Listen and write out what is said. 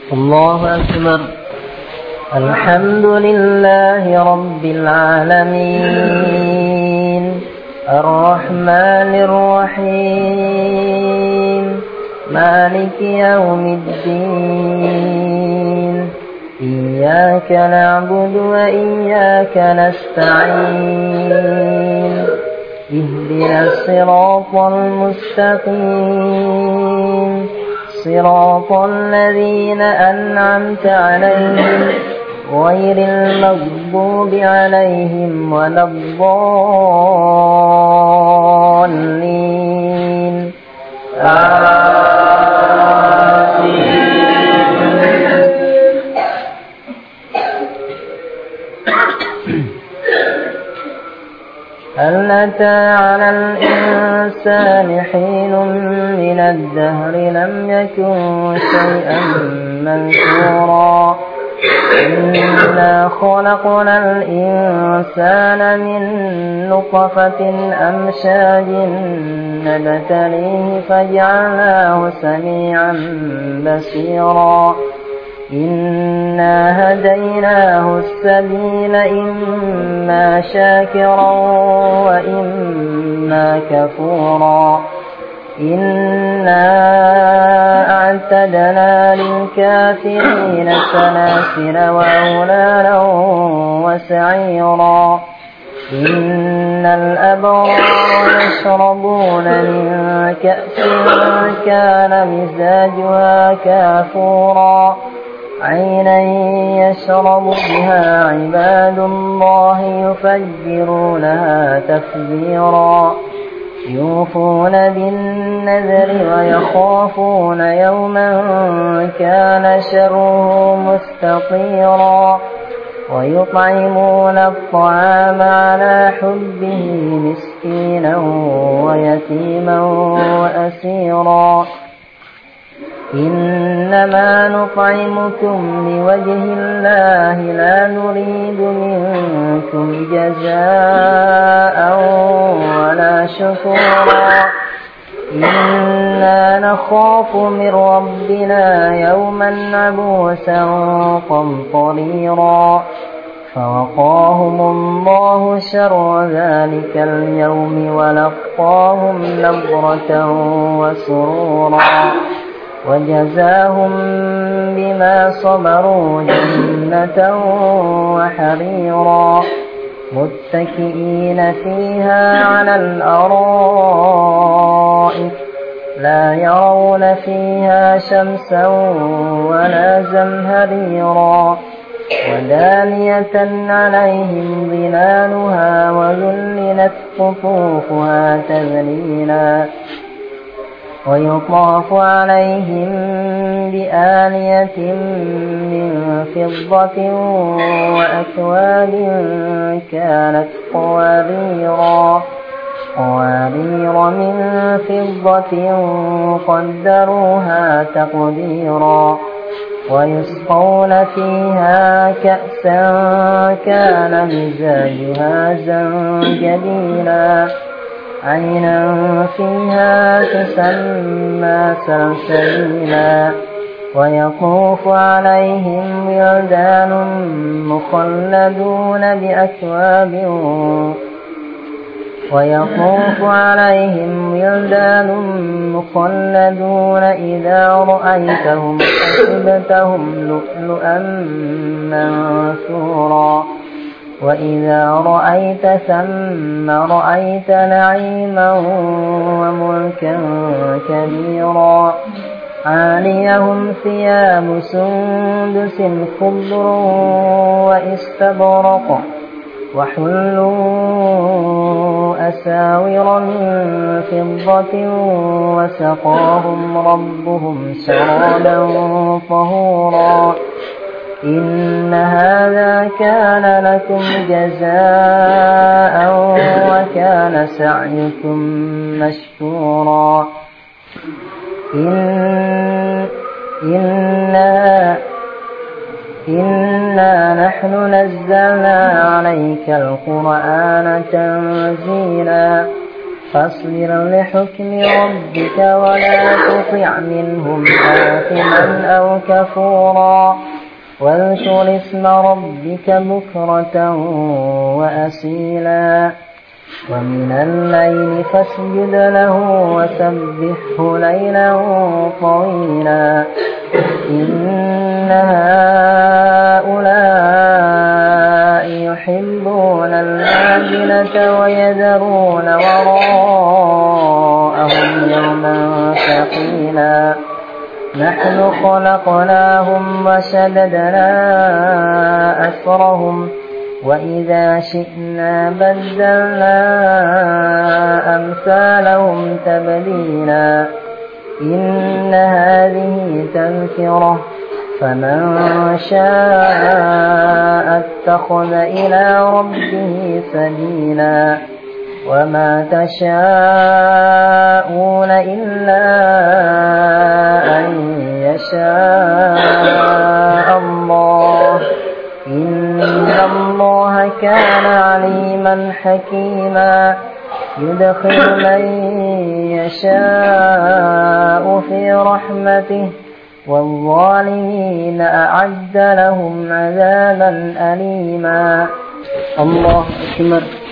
الله أكبر. الحمد لله رب العالمين الرحمن الرحيم مالك يوم الدين إياك نعبد وإياك نستعين اهدنا الصراط المستقيم صراط الذين أنعمت عليهم غير المغضوب عليهم ولا الضالين هل أتى على الإنسان حين من الدهر لم يكن شيئا منثورا إنا خلقنا الإنسان من نطفة أمشاج نبتليه فجعلناه سميعا بصيرا إنا هديناه السبيل إما شاكرا وإما كفورا إنا أعتدنا للكافرين سلاسل وأغلالا وسعيرا إن الأبرار يشربون من كأس كان مزاجها كافورا عينا يشرب بها عباد الله يفجرونها تفجيرا يوفون بالنذر ويخافون يوما كان شره مستطيرا ويطعمون الطعام على حبه مسكينا ويتيما وأسيرا إنما نطعمكم لوجه الله لا نريد منكم جزاء ولا شكورا إنا نخاف من ربنا يوما عبوسا قمطريرا فوقاهم الله شر ذلك اليوم ولقاهم نضرة وسرورا وجزاهم بما صبروا جنة وحريرا متكئين فيها على الأرائك لا يرون فيها شمسا ولا زمهريرا ودانية عليهم ظلالها وذللت قطوفها تذليلا ويطاف عليهم بآنية من فضة وأكواب كانت قوارير من فضة قدروها تقديرا ويسقون فيها كأسا كان مزاجها زنجبيلا عينا فيها تسمى سلسبيلا ويطوف عليهم ولدان مخلدون إذا رأيتهم حسبتهم لؤلؤا منثورا وإذا رأيت ثم رأيت نعيما وملكا كبيرا عاليهم ثياب سندس خضر واستبرق وحلوا أساور من فضة وسقاهم ربهم شرابا طهورا إن هذا كان لكم جزاء وكان سعيكم مشكورا إنا نحن نزلنا عليك القرآن تنزيلا فاصبر لحكم ربك ولا تطع منهم آثما أو كفورا واذكر اسم ربك بكرة وأصيلا ومن الليل فاسجد له وسبحه ليلا طويلا إن هؤلاء يحبون العاجلة ويذرون وراءهم يوما ثقيلا نحن خلقناهم وشددنا أسرهم وإذا شئنا بدلنا أمثالهم تبديلا إن هذه تذكرة فمن شاء اتخذ إلى ربه سبيلا وما تشاءون إلا أن يشاء الله إن الله كان عليما حكيما يدخل من يشاء في رحمته والظالمين أعد لهم عذابا أليما الله أكبر.